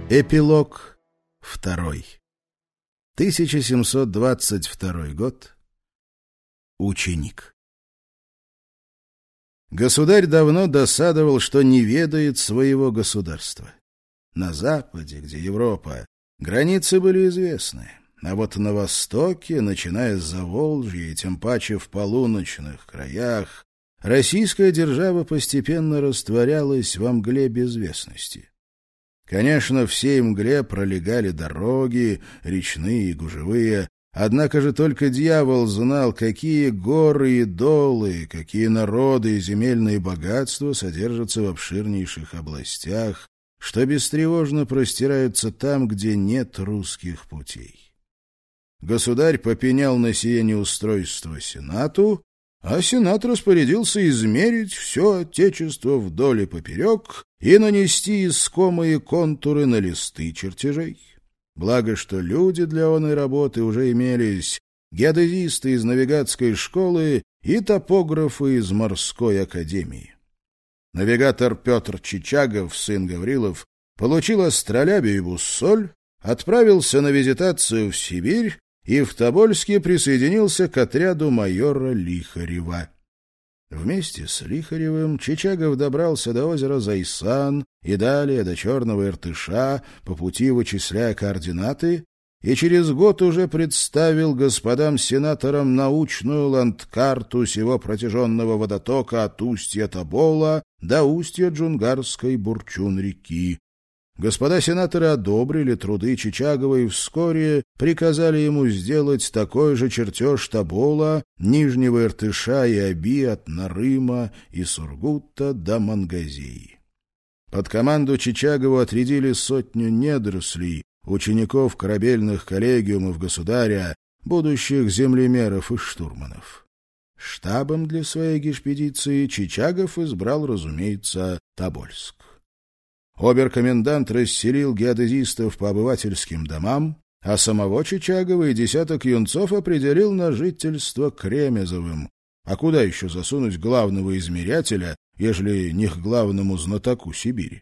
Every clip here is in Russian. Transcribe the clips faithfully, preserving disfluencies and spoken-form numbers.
Эпилог второй. тысяча семьсот двадцать второй год. Ученик. Государь давно досадовал, что не ведает своего государства. На западе, где Европа, границы были известны, а вот на востоке, начиная с Заволжья и тем паче в полуночных краях, российская держава постепенно растворялась во мгле безвестности. Конечно, в сей мгле пролегали дороги, речные и гужевые, однако же только дьявол знал, какие горы и долы, какие народы и земельные богатства содержатся в обширнейших областях, что бестревожно простираются там, где нет русских путей. Государь попенял на сие неустройство Сенату, а Сенат распорядился измерить все отечество вдоль и поперек и нанести искомые контуры на листы чертежей. Благо, что люди для оной работы уже имелись, геодезисты из навигатской школы и топографы из морской академии. Навигатор Петр Чичагов, сын Гаврилов, получил астролябию и буссоль, отправился на визитацию в Сибирь и в Тобольске присоединился к отряду майора Лихарева. Вместе с Лихаревым Чичагов добрался до озера Зайсан и далее до Черного Иртыша, по пути вычисляя координаты, и через год уже представил господам сенаторам научную ландкарту сего протяженного водотока от устья Тобола до устья Джунгарской Бурчун-реки. Господа сенаторы одобрили труды Чичагова и вскоре приказали ему сделать такой же чертеж Тобола, Нижнего Иртыша и Оби от Нарыма и Сургута до Мангазии. Под команду Чичагова отрядили сотню недорослей, учеников корабельных коллегиумов государя, будущих землемеров и штурманов. Штабом для своей экспедиции Чичагов избрал, разумеется, Тобольск. Обер-комендант расселил геодезистов по обывательским домам, а самого Чичагова и десяток юнцов определил на жительство Кремезовым. А куда еще засунуть главного измерятеля, ежели не к главному знатоку Сибири?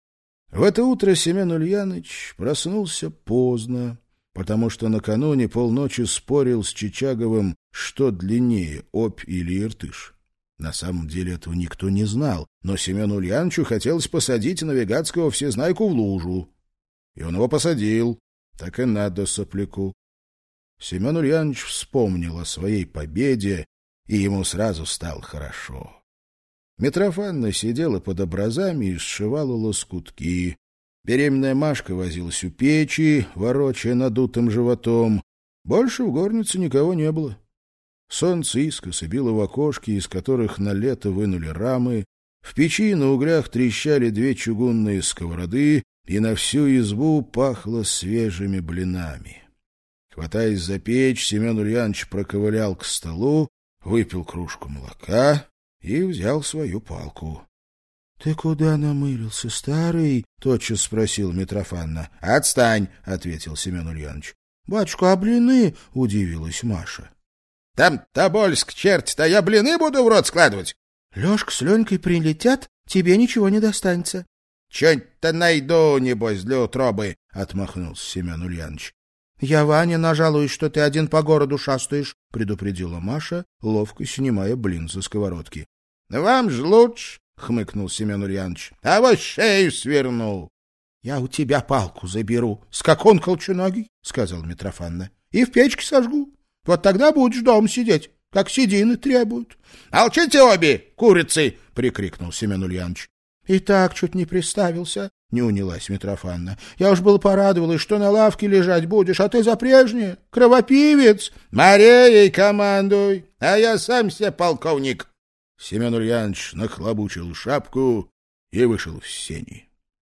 В это утро Семен Ульяныч проснулся поздно, потому что накануне полночи спорил с Чичаговым, что длиннее, Обь или Иртыш. На самом деле этого никто не знал, но Семену Ульяновичу хотелось посадить навигатского всезнайку в лужу. И он его посадил, так и надо сопляку. Семен Ульянович вспомнил о своей победе, и ему сразу стало хорошо. Митрофанна сидела под образами и сшивала лоскутки. Беременная Машка возилась у печи, ворочая надутым животом. Больше в горнице никого не было. Солнце искоса било в окошки, из которых на лето вынули рамы. В печи на углях трещали две чугунные сковороды, и на всю избу пахло свежими блинами. Хватаясь за печь, Семен Ульянович проковылял к столу, выпил кружку молока и взял свою палку. — Ты куда намылился, старый? — тотчас спросил Митрофанна. — Отстань, — ответил Семен Ульянович. — Батюшка, а блины? — удивилась Маша. — Там Тобольск, черти-то, я блины буду в рот складывать? — Лёшка с Ленькой прилетят, тебе ничего не достанется. — Чё-нибудь-то найду, небось, для утробы, — отмахнулся Семен Ульянович. — Я, Ваня, нажалуюсь, что ты один по городу шастаешь, — предупредила Маша, ловко снимая блин со сковородки. — Вам ж лучше, — хмыкнул Семен Ульянович. — А вот шею сверну. — Я у тебя палку заберу. — Скакон колченогий, — сказал Митрофанна, — и в печке сожгу. Вот тогда будешь дома сидеть, как седины требуют. — Молчите обе, курицы! — прикрикнул Семен Ульянович. — И так чуть не приставился, — не унялась Митрофанна. — Я уж было порадовалась, что на лавке лежать будешь, а ты за прежнее. Кровопивец! — Мареей командуй, а я сам себе полковник. Семен Ульянович нахлобучил шапку и вышел в сени.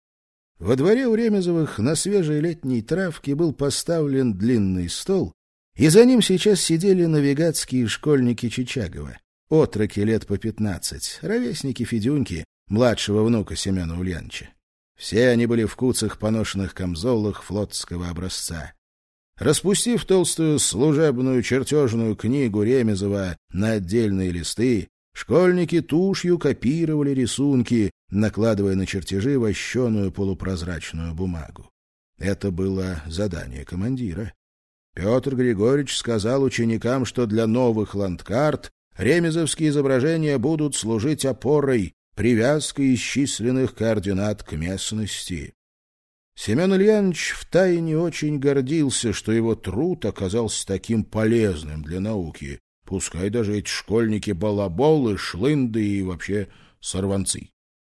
Во дворе у Ремезовых на свежей летней травке был поставлен длинный стол, и за ним сейчас сидели навигатские школьники Чичагова, отроки лет по пятнадцать, ровесники Федюньки, младшего внука Семена Ульяновича. Все они были в куцах поношенных камзолах флотского образца. Распустив толстую служебную чертежную книгу Ремезова на отдельные листы, школьники тушью копировали рисунки, накладывая на чертежи вощеную полупрозрачную бумагу. Это было задание командира. Петр Григорьевич сказал ученикам, что для новых ландкарт ремезовские изображения будут служить опорой, привязкой исчисленных координат к местности. Семен Ульянович втайне очень гордился, что его труд оказался таким полезным для науки, пускай даже эти школьники балаболы, шлынды и вообще сорванцы.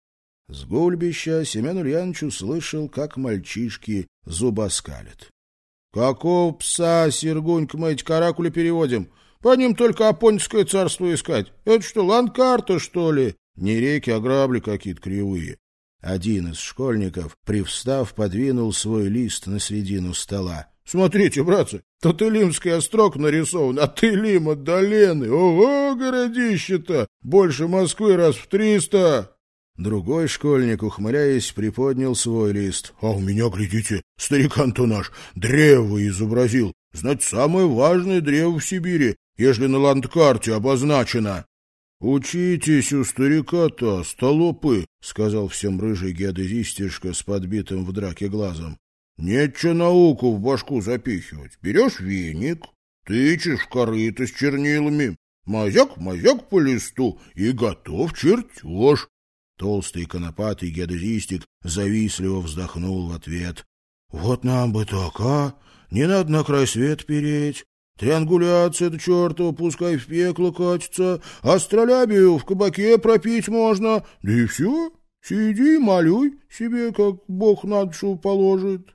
С гульбища Семен Ульянович услышал, как мальчишки зубоскалят. — Какого пса, Сергунька, мы эти каракули переводим? По ним только Апонское царство искать. Это что, ландкарта, что ли? Не реки, а грабли какие-то кривые. Один из школьников, привстав, подвинул свой лист на середину стола. — Смотрите, братцы, тут Илимский острог нарисован, от Илима до Лены. Ого, городище-то! Больше Москвы раз в триста! Другой школьник, ухмыляясь, приподнял свой лист. — А у меня, глядите, старикан-то наш древо изобразил. Знать, самое важное древо в Сибири, ежели на ландкарте обозначено. — Учитесь у старика-то, столопы, — сказал всем рыжий геодезистишка с подбитым в драке глазом. — Нечего науку в башку запихивать. Берешь веник, тычешь в корыто с чернилами, мазяк-мазяк по листу и готов чертеж. Толстый конопатый геодезистик завистливо вздохнул в ответ. — Вот нам бы так, а? Не надо на край свет переть. Триангуляция-то чертова, пускай в пекло катится. Астролябию в кабаке пропить можно. Да и все. Сиди, молюй себе, как Бог на душу положит.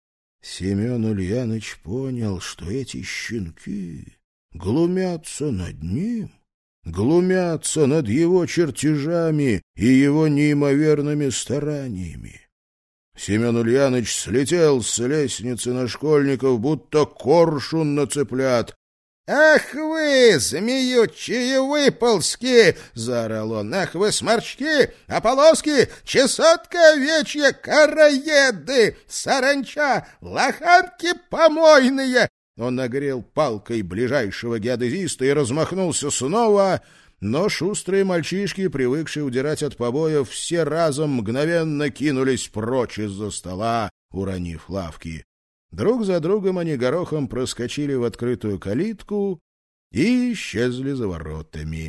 Семен Ульяныч понял, что эти щенки глумятся над ним. Глумятся над его чертежами и его неимоверными стараниями. Семен Ульяныч слетел с лестницы на школьников, будто коршун на цыплят. — Ах вы, змеючие выползки! — заорал он. — Ах вы, сморчки, ополоски, чесотка овечья, караеды, саранча, лоханки помойные! Он нагрел палкой ближайшего геодезиста и размахнулся снова, но шустрые мальчишки, привыкшие удирать от побоев, все разом мгновенно кинулись прочь из-за стола, уронив лавки. Друг за другом они горохом проскочили в открытую калитку и исчезли за воротами.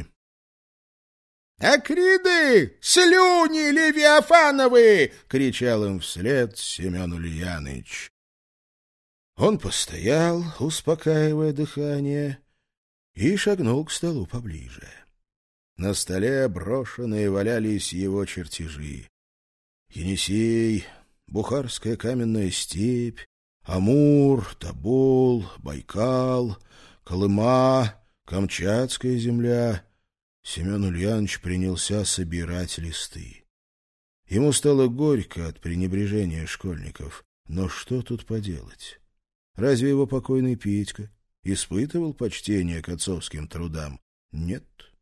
— Акриды! Слюни левиафановы! — кричал им вслед Семен Ульяныч. Он постоял, успокаивая дыхание, и шагнул к столу поближе. На столе брошенные валялись его чертежи. Енисей, Бухарская каменная степь, Амур, Тобол, Байкал, Колыма, Камчатская земля. Семен Ульянович принялся собирать листы. Ему стало горько от пренебрежения школьников, но что тут поделать? Разве его покойный Петька испытывал почтение к отцовским трудам? Нет,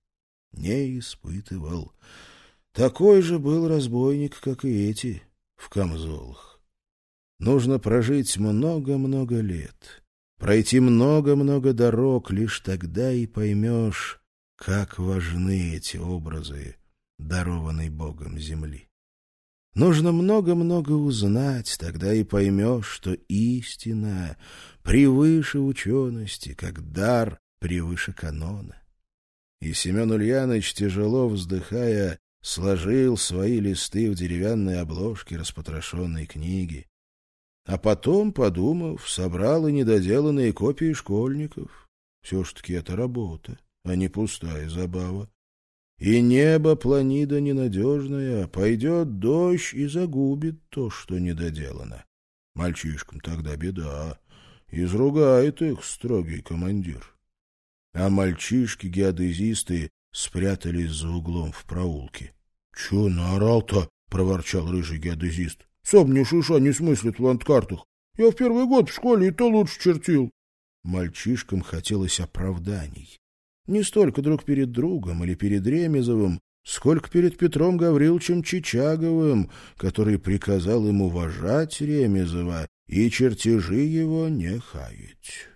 не испытывал. Такой же был разбойник, как и эти, в камзолах. Нужно прожить много-много лет, пройти много-много дорог, лишь тогда и поймешь, как важны эти образы, дарованной Богом земли. Нужно много-много узнать, тогда и поймешь, что истина превыше учености, как дар превыше канона. И Семен Ульяныч, тяжело вздыхая, сложил свои листы в деревянной обложке распотрошенной книги. А потом, подумав, собрал и недоделанные копии школьников. Все-таки это работа, а не пустая забава. И небо планида ненадежная, пойдет дождь и загубит то, что недоделано. Мальчишкам тогда беда, изругает их строгий командир. А мальчишки-геодезисты спрятались за углом в проулке. — Чего наорал-то? — проворчал рыжий геодезист. — Сам ни шиша не смыслит в ландкартах. Я в первый год в школе и то лучше чертил. Мальчишкам хотелось оправданий. Не столько друг перед другом или перед Ремезовым, сколько перед Петром Гавриловичем Чичаговым, который приказал им уважать Ремезова и чертежи его не хаять.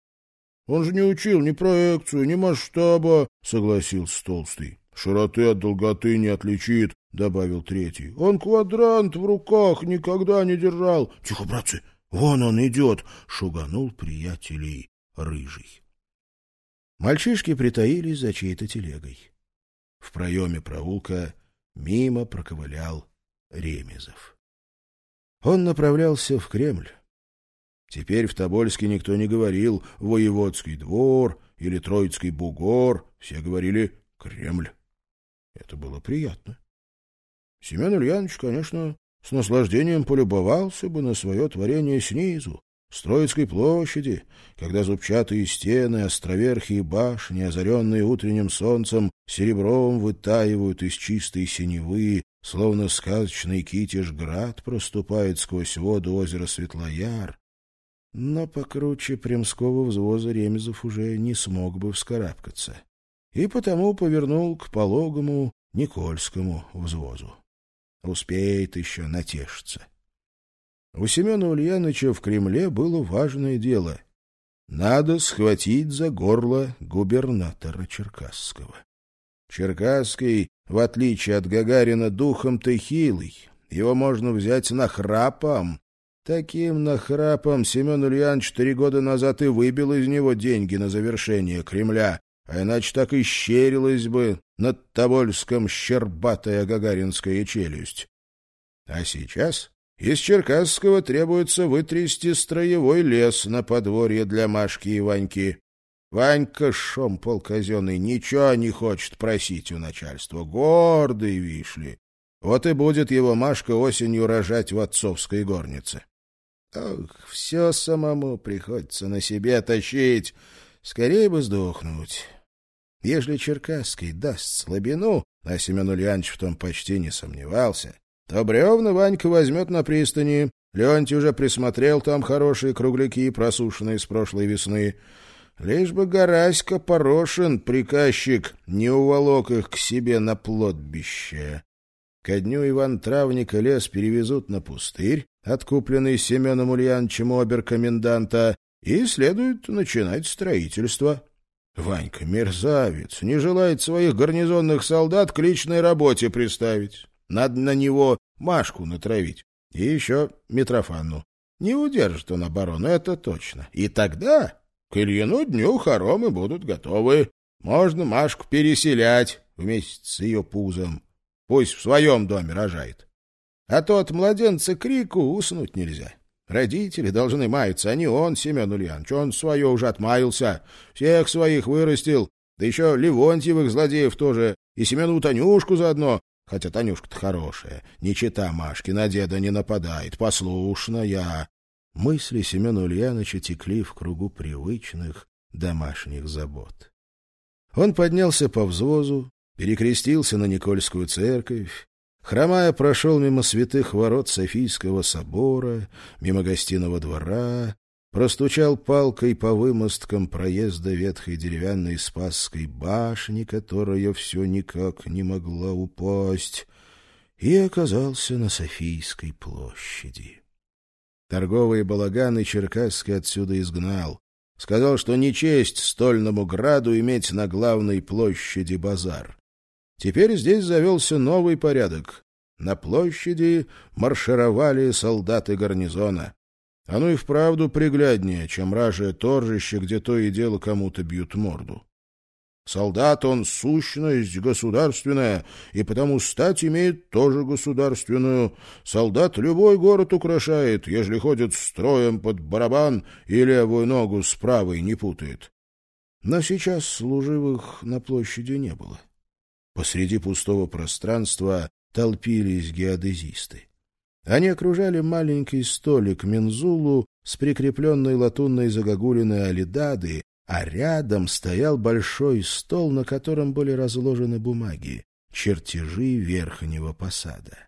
— Он же не учил ни проекцию, ни масштаба, — согласился Толстый. — Широты от долготы не отличит, — добавил третий. — Он квадрант в руках никогда не держал. — Тихо, братцы, Вон он идет!» — шуганул приятелей Рыжий. Мальчишки притаились за чьей-то телегой. В проеме проулка мимо проковылял Ремезов. Он направлялся в Кремль. Теперь в Тобольске никто не говорил «Воеводский двор» или «Троицкий бугор», все говорили «Кремль». Это было приятно. Семен Ульянович, конечно, с наслаждением полюбовался бы на свое творение снизу, с Троицкой площади, когда зубчатые стены, островерхие башни, озаренные утренним солнцем, серебром вытаивают из чистой синевы, словно сказочный Китеж-град проступает сквозь воду озера Светлояр. Но покруче Премского взвоза Ремезов уже не смог бы вскарабкаться, и потому повернул к пологому Никольскому взвозу. Успеет еще натешиться. У Семена Ульяновича в Кремле было важное дело. Надо схватить за горло губернатора Черкасского. Черкасский, в отличие от Гагарина, духом-то хилый. Его можно взять нахрапом. Таким нахрапом Семен Ульянович три года назад и выбил из него деньги на завершение Кремля, а иначе так и щерилась бы над Тобольском щербатая гагаринская челюсть. А сейчас из Черкасского требуется вытрясти строевой лес на подворье для Машки и Ваньки. Ванька, шомпол казенный, ничего не хочет просить у начальства. Гордый, вишь ли. Вот и будет его Машка осенью рожать в отцовской горнице. Ох, все самому приходится на себе тащить. Скорее бы сдохнуть. Ежели Черкасский даст слабину, а Семен Ульянович в том почти не сомневался, то бревна Ванька возьмет на пристани. Леонтий уже присмотрел там хорошие кругляки, просушенные с прошлой весны. Лишь бы Гараська Порошин, приказчик, не уволок их к себе на плотбище. Ко дню Иван Травника лес перевезут на пустырь, откупленный Семеном Ульяновичем у оберкоменданта, и следует начинать строительство. Ванька, мерзавец, не желает своих гарнизонных солдат к личной работе приставить. Надо на него Машку натравить. И еще Митрофанну. Не удержит он оборону, это точно. И тогда к Ильину дню хоромы будут готовы. Можно Машку переселять вместе с ее пузом. Пусть в своем доме рожает. А то от младенца крику уснуть нельзя. Родители должны маяться, а не он, Семен Ульянович. Он свое уже отмаялся, всех своих вырастил, да еще Левонтьевых злодеев тоже, и Семену Танюшку заодно, хотя Танюшка-то хорошая, не чета Машки, на деда не нападает, послушная. Мысли Семена Ульяновича текли в кругу привычных домашних забот. Он поднялся по взвозу, перекрестился на Никольскую церковь, хромая прошел мимо святых ворот Софийского собора, мимо гостиного двора, простучал палкой по вымосткам проезда ветхой деревянной Спасской башни, которая все никак не могла упасть, и оказался на Софийской площади. Торговые балаганы Черкасский отсюда изгнал. Сказал, что не честь стольному граду иметь на главной площади базар. Теперь здесь завелся новый порядок. На площади маршировали солдаты гарнизона. Оно и вправду пригляднее, чем ражее торжище, где то и дело кому-то бьют морду. Солдат он сущность государственная, и потому стать имеет тоже государственную. Солдат любой город украшает, ежели ходит строем под барабан и левую ногу с правой не путает. Но сейчас служивых на площади не было. Посреди пустого пространства толпились геодезисты. Они окружали маленький столик мензулу с прикрепленной латунной загогулиной алидады, а рядом стоял большой стол, на котором были разложены бумаги, чертежи верхнего посада.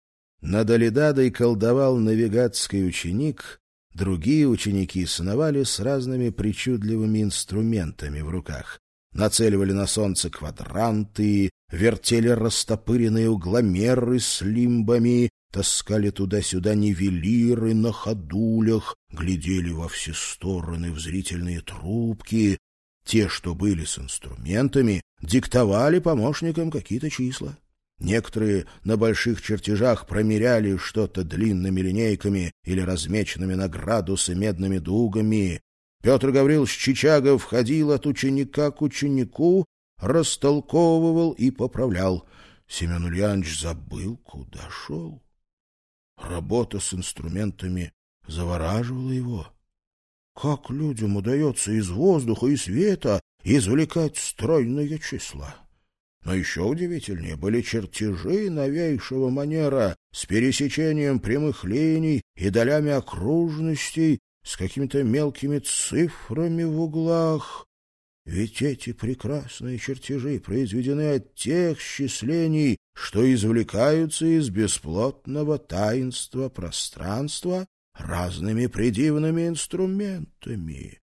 Над алидадой колдовал навигатский ученик, другие ученики сновали с разными причудливыми инструментами в руках. Нацеливали на солнце квадранты, вертели растопыренные угломеры с лимбами, таскали туда-сюда нивелиры на ходулях, глядели во все стороны в зрительные трубки. Те, что были с инструментами, диктовали помощникам какие-то числа. Некоторые на больших чертежах промеряли что-то длинными линейками или размеченными на градусы медными дугами. Петр Гаврилович Чичагов ходил от ученика к ученику, растолковывал и поправлял. Семен Ульянович забыл, куда шел. Работа с инструментами завораживала его. Как людям удается из воздуха и света извлекать стройные числа? Но еще удивительнее были чертежи новейшего манера с пересечением прямых линий и долями окружностей, с какими-то мелкими цифрами в углах. Ведь эти прекрасные чертежи произведены от тех счислений, что извлекаются из бесплотного таинства пространства разными придивными инструментами.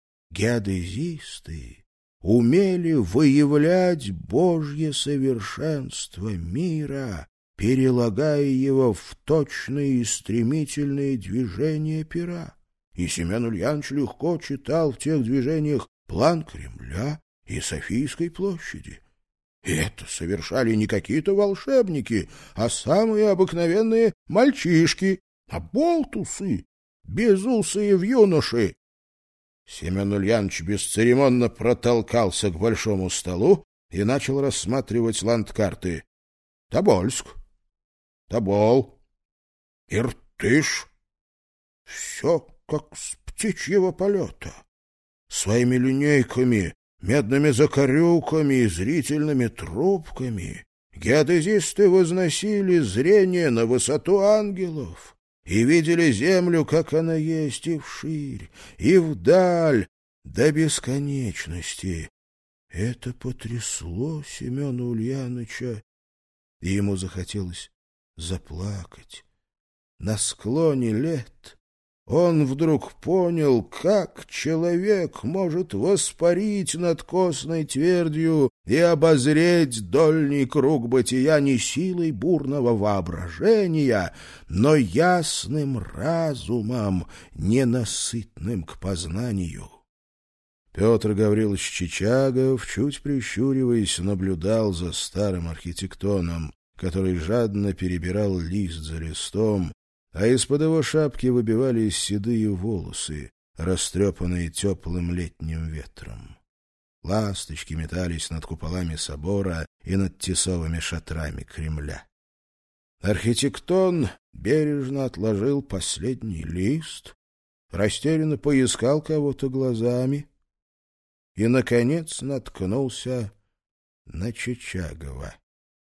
Геодезисты умели выявлять Божье совершенство мира, перелагая его в точные и стремительные движения пера. И Семен Ульянович легко читал в тех движениях план Кремля и Софийской площади. И это совершали не какие-то волшебники, а самые обыкновенные мальчишки, оболтусы, безусые юноши. Семен Ульянович бесцеремонно протолкался к большому столу и начал рассматривать ландкарты. Тобольск, Тобол, Иртыш. Все как с птичьего полета. Своими линейками, медными закорюками и зрительными трубками геодезисты возносили зрение на высоту ангелов и видели землю, как она есть, и вширь, и вдаль, до бесконечности. Это потрясло Семена Ульяновича, и ему захотелось заплакать. На склоне лет он вдруг понял, как человек может воспарить над косной твердью и обозреть дольний круг бытия не силой бурного воображения, но ясным разумом, ненасытным к познанию. Петр Гаврилович Чичагов, чуть прищуриваясь, наблюдал за старым архитектоном, который жадно перебирал лист за листом, а из-под его шапки выбивались седые волосы, растрепанные теплым летним ветром. Ласточки метались над куполами собора и над тесовыми шатрами Кремля. Архитектон бережно отложил последний лист, растерянно поискал кого-то глазами и, наконец, наткнулся на Чичагова.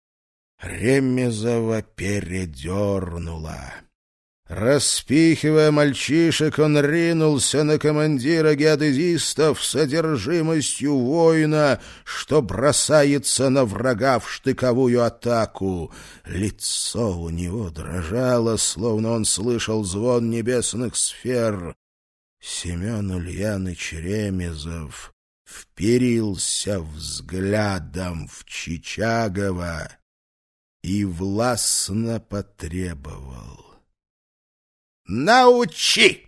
Ремезова передернула. Распихивая мальчишек, он ринулся на командира геодезистов с одержимостью воина, что бросается на врага в штыковую атаку. Лицо у него дрожало, словно он слышал звон небесных сфер. Семен Ульяныч Ремезов вперился взглядом в Чичагова и властно потребовал: «Научи!»